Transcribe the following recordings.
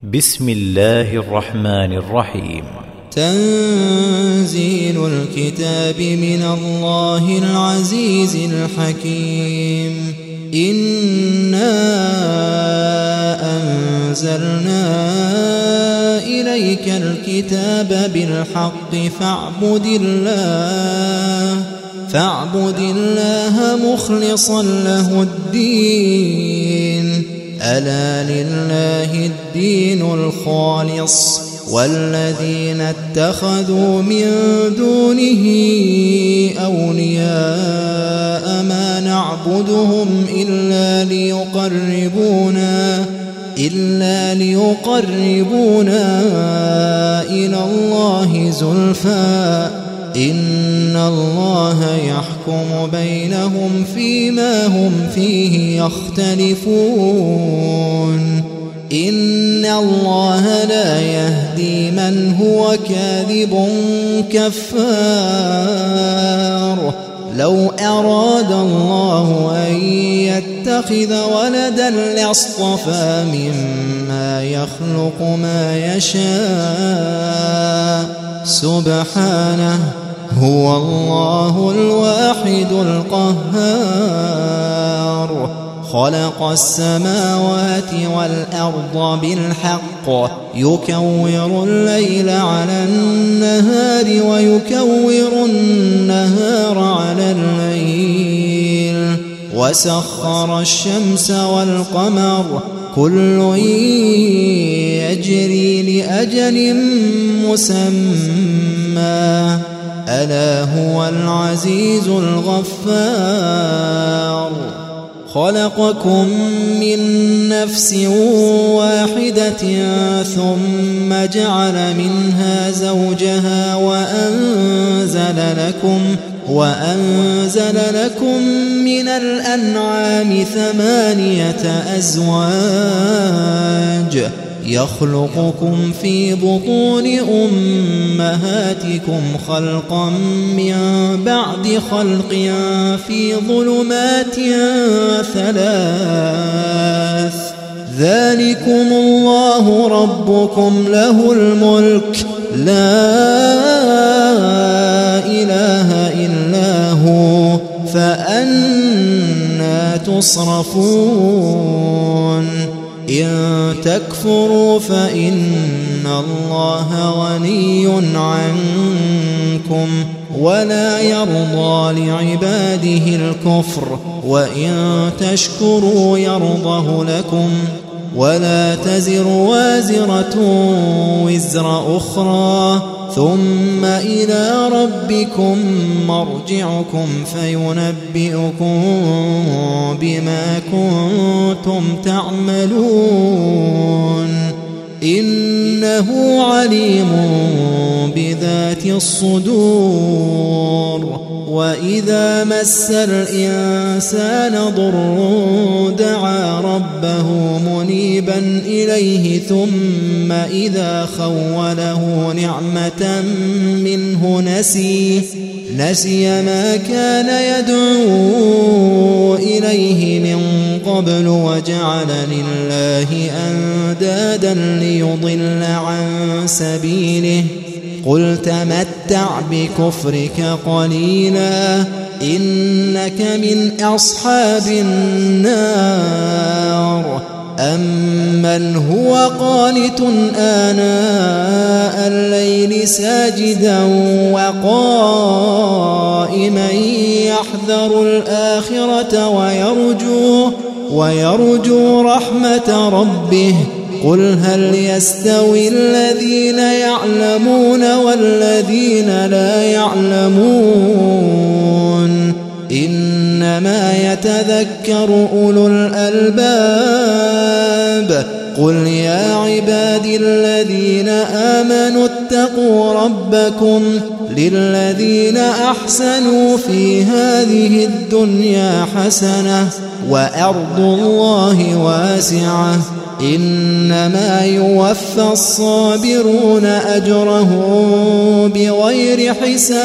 بسم الله الرحمن الرحيم. تنزيل الكتاب من الله العزيز الحكيم. إنا أنزلنا إليك الكتاب بالحق فاعبد الله مخلصا له الدين. ألا لله الدين الخالص والذين اتخذوا من دونه أولياء ما نعبدهم إلا ليقربونا إلى الله زلفى إن الله يحكم بينهم فيما هم فيه يختلفون. إن الله لا يهدي من هو كاذب كفار. لو أراد الله أن يتخذ ولدا لاصطفى مما يخلق ما يشاء سبحانه هو الله الواحد القهار. خلق السماوات والأرض بالحق يكور الليل على النهار ويكور النهار على الليل وسخر الشمس والقمر كل يجري لأجل مسمى ألا هو العزيز الغفار. خلقكم من نفس واحدة ثم جعل منها زوجها وأنزل لكم من الأنعام 8 أزواج يخلقكم في بطون أمهاتكم خلقا من بعد خلق في ظلمات 3 ذلكم الله ربكم له الملك لا إله إلا هو فأنى تصرفون. إن تكفروا فإن الله غني عنكم ولا يرضى لعباده الكفر وإن تشكروا يرضه لكم ولا تزر وازرة وزر أخرى ثم إلى ربكم مرجعكم فينبئكم بما كنتم تعملون. إنه عليم بذات الصدور. وإذا مس الإنسان ضر دعا ربه منيبا إليه ثم إذا خوله نعمة منه نسي ما كان يدعو إليه من قبل وجعل لله أندادا ليضل عن سبيله. قل تمتع بكفرك قليلا إنك من أصحاب النار. أمن هو قانت آناء الليل ساجدا وقائما يحذر الآخرة ويرجو رحمة ربه. قل هل يستوي الذين يعلمون والذين لا يعلمون إنما يتذكر أولو الألباب. قل يا عبادي الذين آمنوا اتقوا ربكم للذين أحسنوا في هذه الدنيا حسنة وأرض الله واسعة إنما يوفى الصابرون أجرهم بغير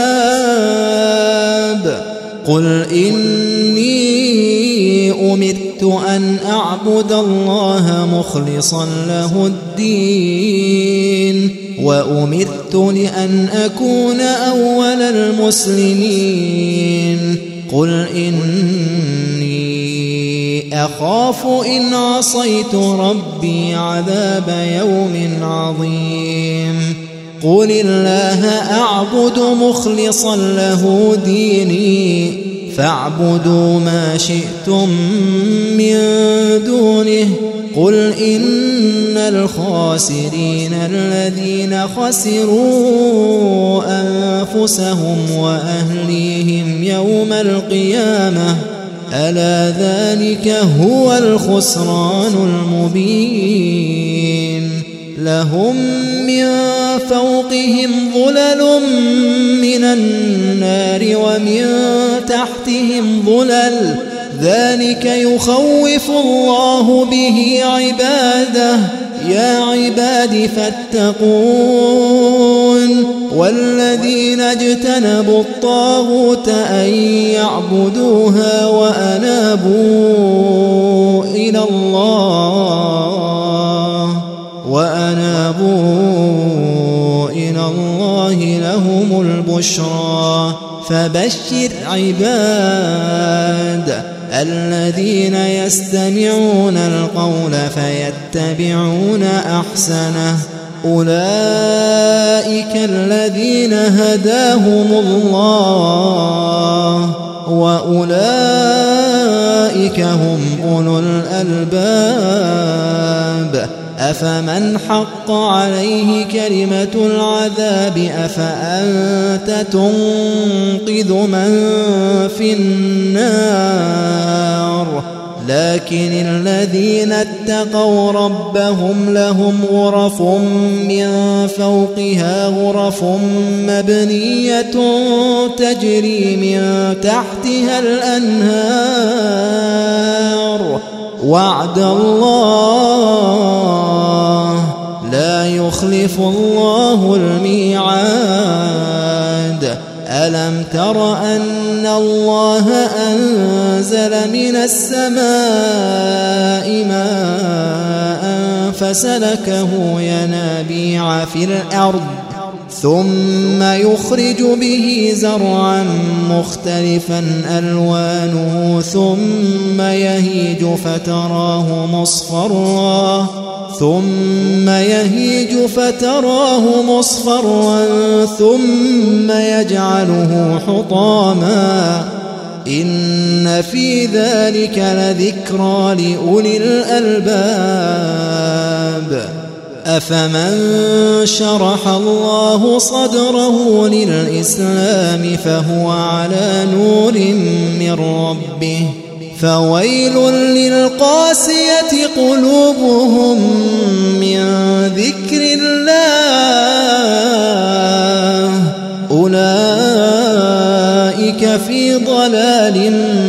حساب. قل إني أمرت أمرت أن أعبد الله مخلصا له الدين وأمرت لأن أكون أول المسلمين قل إني أخاف إن عصيت ربي عذاب يوم عظيم قل الله أعبد مخلصا له ديني فاعبدوا ما شئتم من دونه قل إن الخاسرين الذين خسروا أنفسهم وأهليهم يوم القيامة ألا ذلك هو الخسران المبين لهم من فوقهم ظلل من النار ومن تحتهم ظلل ذلك يخوف الله به عباده يا عباد فاتقون والذين اجتنبوا الطاغوت أن يعبدوها وأنابوا إلى الله لهم البشرى فبشر عباد الذين يستمعون القول فيتبعون أحسنه أولئك الذين هداهم الله وأولئك هم أولو الألباب أفمن حق عليه كلمة العذاب أفأنت تنقذ من في النار لكن الذين اتقوا ربهم لهم غرف من فوقها غرف مبنية تجري من تحتها الأنهار وعد الله لا يخلف الله الميعاد ألم تر أن الله أنزل من السماء ماء فسلكه ينابيع في الأرض ثم يخرج به زرعا مختلفا ألوانه ثم يهيج فتراه مصفرا ثم يجعله حطاما إن في ذلك لذكرى لأولي الألباب أفمن شرح الله صدره للإسلام فهو على نور من ربه فويل للقاسية قلوبهم من ذكر الله أولئك في ضلال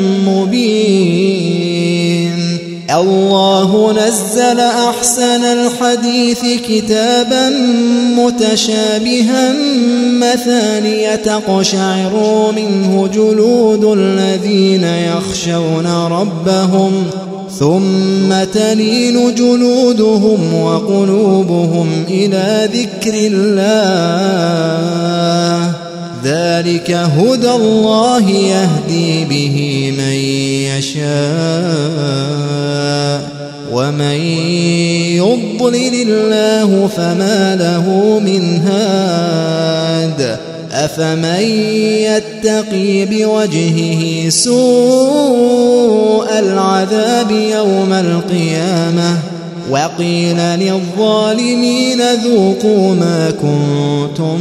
مبين الله نزل أحسن الحديث كتابا متشابها مثانية تقشعر منه جلود الذين يخشون ربهم ثم تلين جلودهم وقلوبهم إلى ذكر الله ذلك هدى الله يهدي به من يشاء ومن يضلل الله فما له من هاد أفمن يتقي بوجهه سوء العذاب يوم القيامة وقيل للظالمين ذوقوا ما كنتم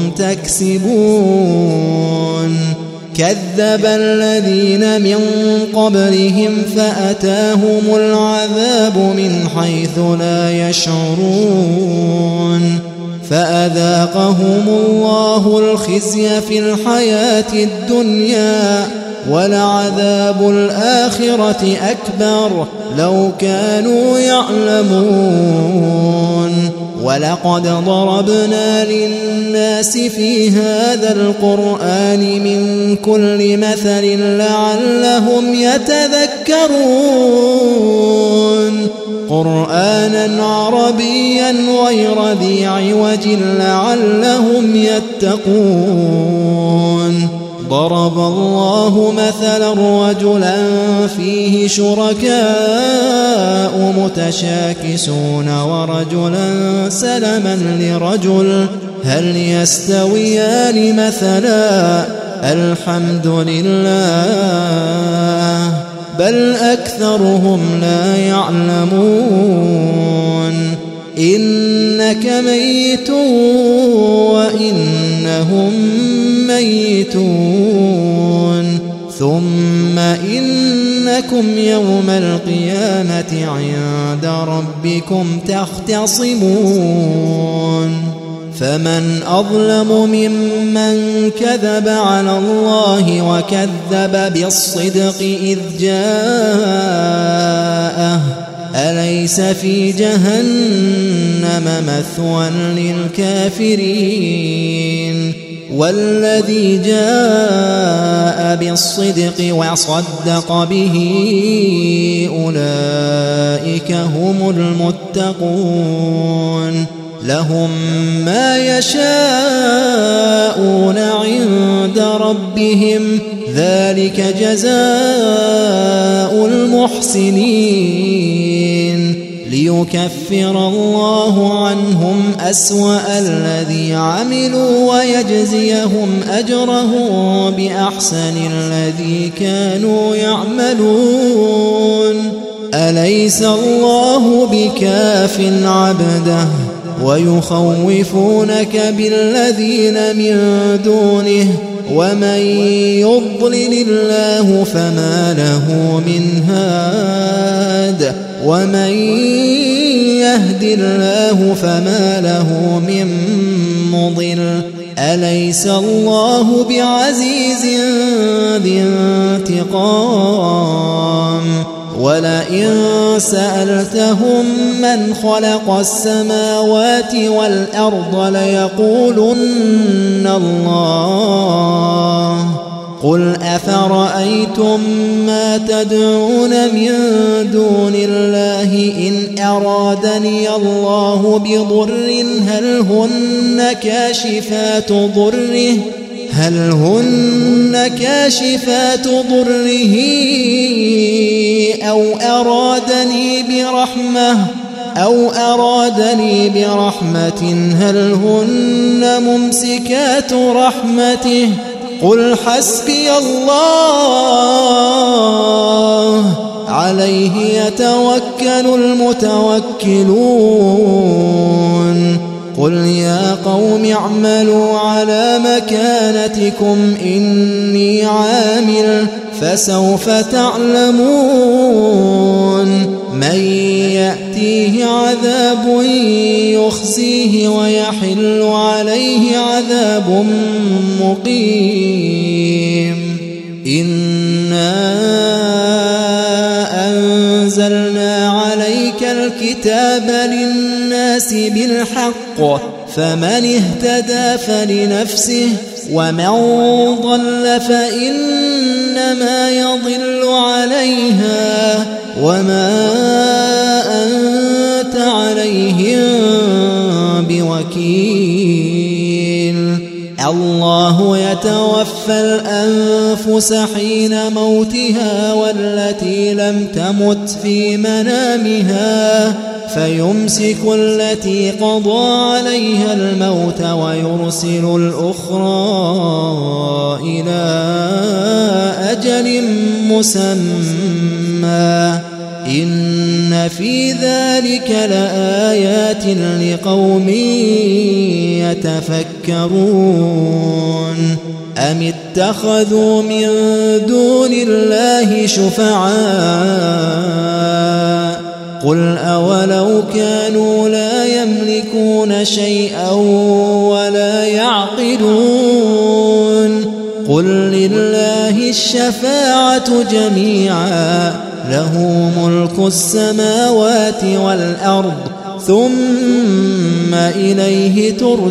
تكسبون كذب الذين من قبلهم فأتاهم العذاب من حيث لا يشعرون فأذاقهم الله الخزي في الحياة الدنيا ولعذاب الآخرة أكبر لو كانوا يعلمون ولقد ضربنا للناس في هذا القرآن من كل مثل لعلهم يتذكرون قرآنا عربيا غير ذي عوج لعلهم يتقون ضرب الله مثلا رجلا فيه شركاء متشاكسون ورجلا سلما لرجل هل يستويان مثلا الحمد لله بل أكثرهم لا يعلمون إنك ميت وإنهم ميتون ثم إنكم يوم القيامة عند ربكم تختصمون فمن أظلم ممن كذب على الله وكذب بالصدق إذ جاءه أليس في جهنم مثوى للكافرين والذي جاء بالصدق وصدق به أولئك هم المتقون لهم ما يشاءون عند ربهم ذلك جزاء المحسنين ليكفر الله عنهم أسوأ الذي عملوا ويجزيهم أجرهم بأحسن الذي كانوا يعملون أليس الله بكاف عبده ويخوفونك بالذين من دونه ومن يضلل الله فما له من هاد ومن يهد الله فما له من مضل أليس الله بعزيز ذي انتقام ولئن سألتهم من خلق السماوات والأرض ليقولن الله قل أفرأيتم ما تدعون من دون الله إن أرادني الله بضر هل هن كاشفات ضره أو أرادني برحمة هل هن ممسكات رحمته قل حسبي الله عليه يتوكل المتوكلون قل يا قوم اعملوا على مكانتكم إني عامل فسوف تعلمون من يأتيه عذاب يخزيه ويحل عليه عذاب مقيم إنا أنزلنا عليك الكتاب للناس بالحق فمن اهتدى فلنفسه ومن ضل فإنما يضل عليها وما أنت عليهم بوكيل الله يتوفى الأنفس حين موتها والتي لم تمت في منامها فيمسك التي قضى عليها الموت ويرسل الأخرى إلى أجل مسمى إن في ذلك لآيات لقوم يتفكرون أم اتخذوا من دون الله شفعاء قل أولو كانوا لا يملكون شيئا ولا يعقلون قل لله الشفاعة جميعا له ملك السماوات والأرض ثم إليه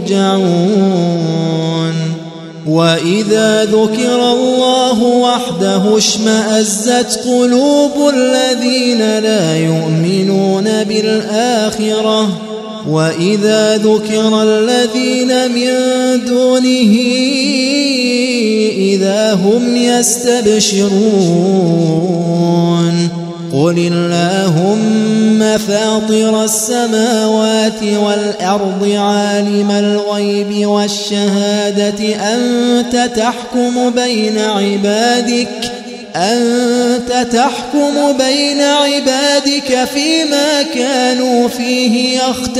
ترجعون وإذا ذكر الله وحده اشمأزت قلوب الذين لا يؤمنون بالآخرة وإذا ذكر الذين من دونه إذا هم يستبشرون قل اللهم فاطر السماوات والأرض عالم الغيب والشهادة أنت تحكم بين عبادك فيما كانوا فيه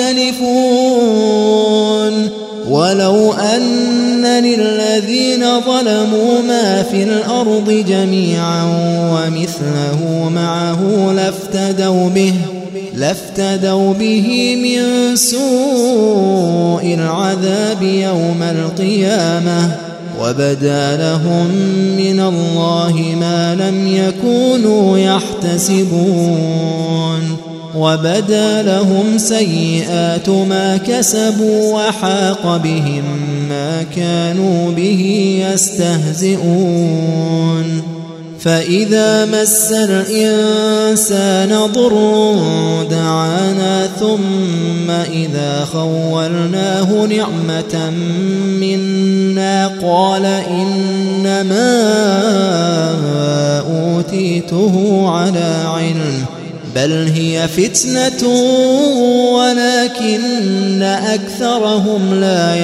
يختلفون ولو أن للذين ظلموا ما في الأرض جميعا ومثله معه لافتدوا به من سوء العذاب يوم القيامة وبدا لهم من الله ما لم يكونوا يحتسبون وبدا لهم سيئات ما كسبوا وحاق بهم ما كانوا به يستهزئون فإذا مس الإنسان ضر دعانا ثم إذا خولناه نعمة منا قال إنما أوتيته على علم بل هي فتنة ولكن أكثرهم لا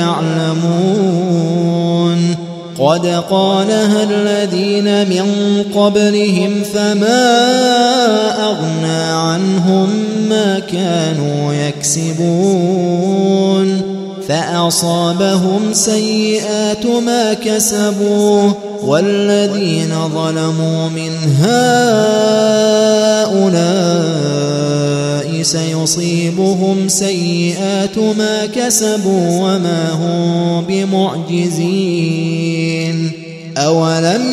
يعلمون قد قالها الذين من قبلهم فما أغنى عنهم ما كانوا يكسبون فأصابهم سيئات ما كسبوا والذين ظلموا من هؤلاء سيصيبهم سيئات ما كسبوا وما هم بمعجزين أولم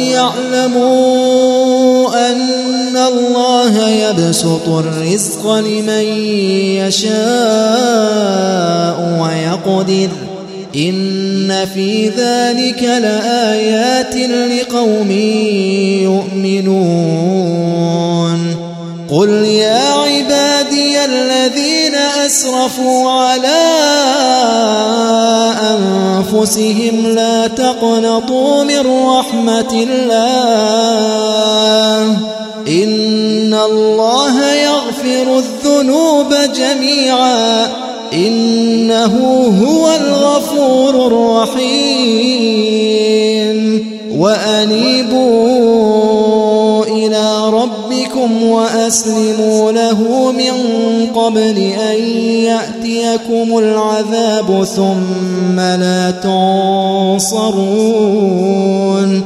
يعلموا أن الله يبسط الرزق لمن يشاء ويقدر إن في ذلك لآيات لقوم يؤمنون قل يا عبادي الذين أسرفوا على أنفسهم لا تقنطوا من رحمة الله إن الله يغفر الذنوب جميعا إنه هو الغفور الرحيم وأنيبوا إلى ربكم وأسلموا له من قبل أن يأتيكم العذاب ثم لا تنصرون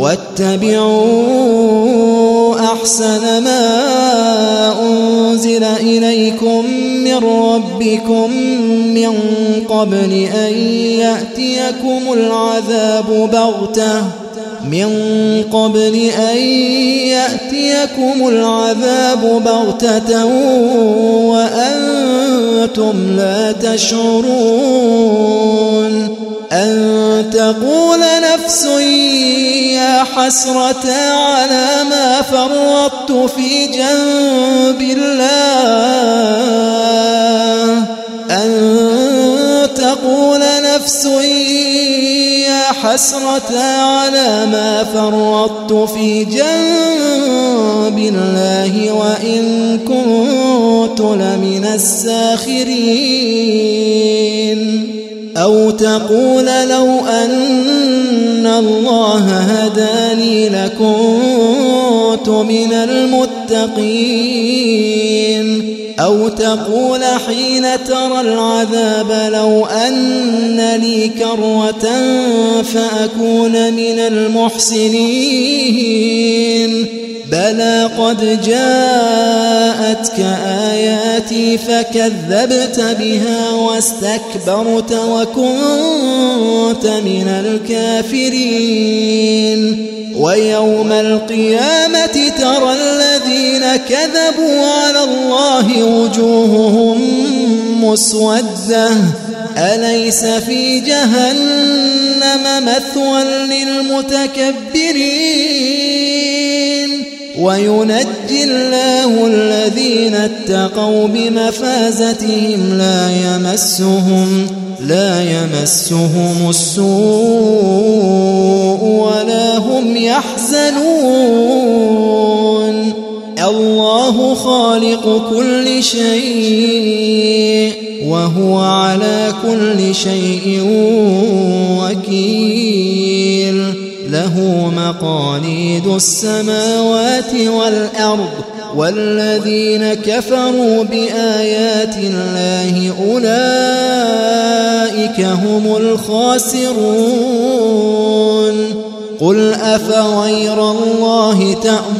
واتبعوا أحسن ما أنزل إليكم من ربكم من قبل أن يأتيكم العذاب بغتة وأنتم لا تشعرون أن تقول نفس يا حسرة على ما فرطت في جنب الله أن تقول نفس يا حسرة على ما فرطت في جنب الله وإن كنت لمن الساخرين أو تقول لو أن الله هداني لكنت من المتقين أو تقول حين ترى العذاب لو أن لي كرة فأكون من المحسنين بلى قد جاءتك آياتي فكذبت بها واستكبرت وكنت من الكافرين ويوم القيامة ترى الذين كذبوا على الله وجوههم مسودة أليس في جهنم مثوى للمتكبرين وينجي الله الذين اتقوا بمفازتهم لا يمسهم السوء ولا هم يحزنون الله خالق كل شيء وهو على كل شيء وكيل له مقاليد السماوات والأرض والذين كفروا بآيات الله أولئك هم الخاسرون قل أفغير الله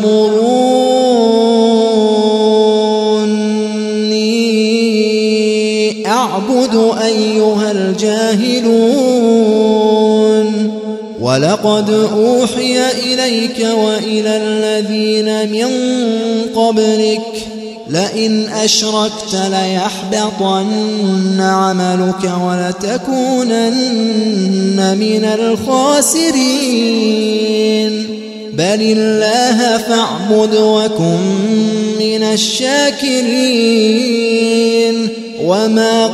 تأمروني أعبد أيها الجاهلون ولقد أوحي إليك وإلى الذين من قبلك لئن أشركت ليحبطن عملك ولتكونن من الخاسرين بل الله فاعبد وكن من الشاكرين وما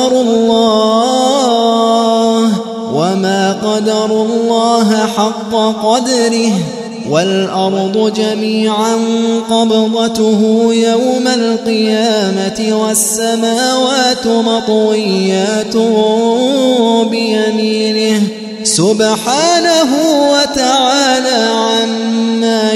قدروا الله حق قدره والأرض جميعا قبضته يوم القيامة والسماوات مطويات بيمينه سبحانه وتعالى عما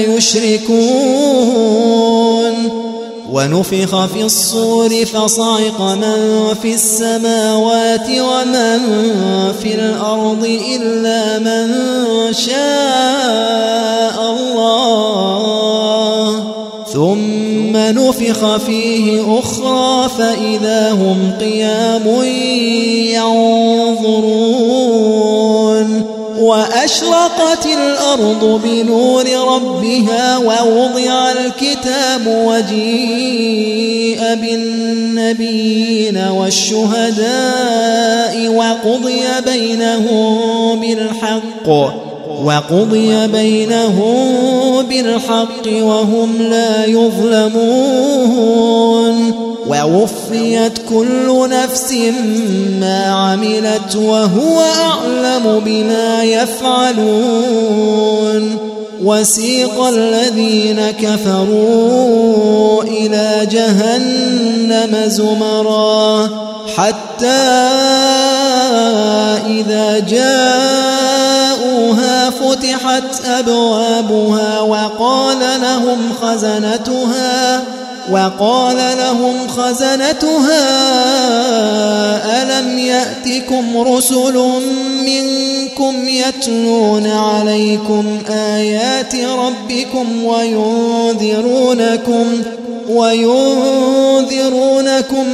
يشركون ونفخ في الصور فصعق من في السماوات ومن في الأرض إلا من شاء الله ثم نفخ فيه أخرى فإذا هم قيام ينظرون وأشرقت الأرض بنور ربها ووضع الكتاب وجيء بالنبيين والشهداء وقضي بينهم بالحق وهم لا يظلمون ووفيت كل نفس ما عملت وهو أعلم بما يفعلون وسيق الذين كفروا إلى جهنم زمرا حتى إذا جاءوها فتحت أبوابها وقال لهم خزنتها ألم يأتكم رسل منكم يتلون عليكم آيات ربكم وينذرونكم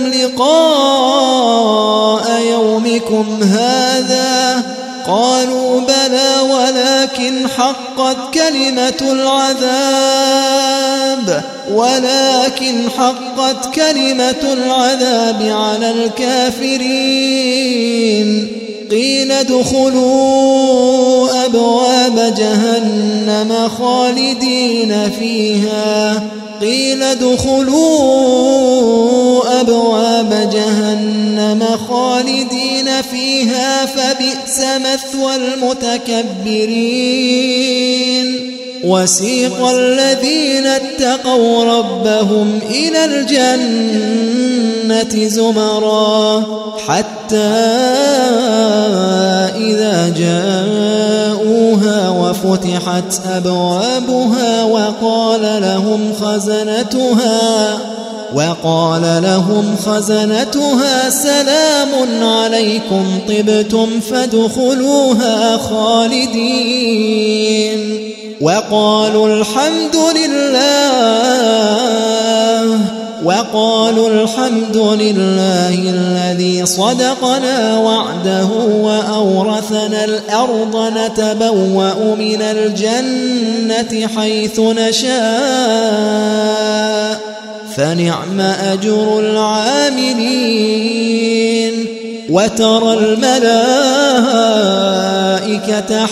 لقاء يومكم هذا قالوا بلى ولكن حقت كلمة العذاب على الكافرين قيل ادخلوا أبواب جهنم خالدين فيها فبئس مثوى المتكبرين وسيق الذين اتقوا ربهم إلى الجنة زمرا حتى إذا جاءوها وفتحت أبوابها وقال لهم خزنتها سلام عليكم طبتم فادخلوها خالدين وقالوا الحمد لله وقالوا الحمد لله الذي صدقنا وعده وأورثنا الأرض نتبوأ من الجنة حيث نشاء فنعم أجر العاملين وترى الملائكة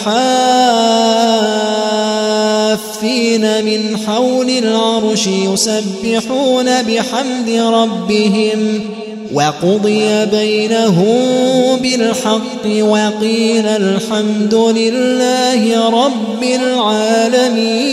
حافين من حول العرش يسبحون بحمد ربهم وقضي بينهم بالحق وقيل الحمد لله رب العالمين.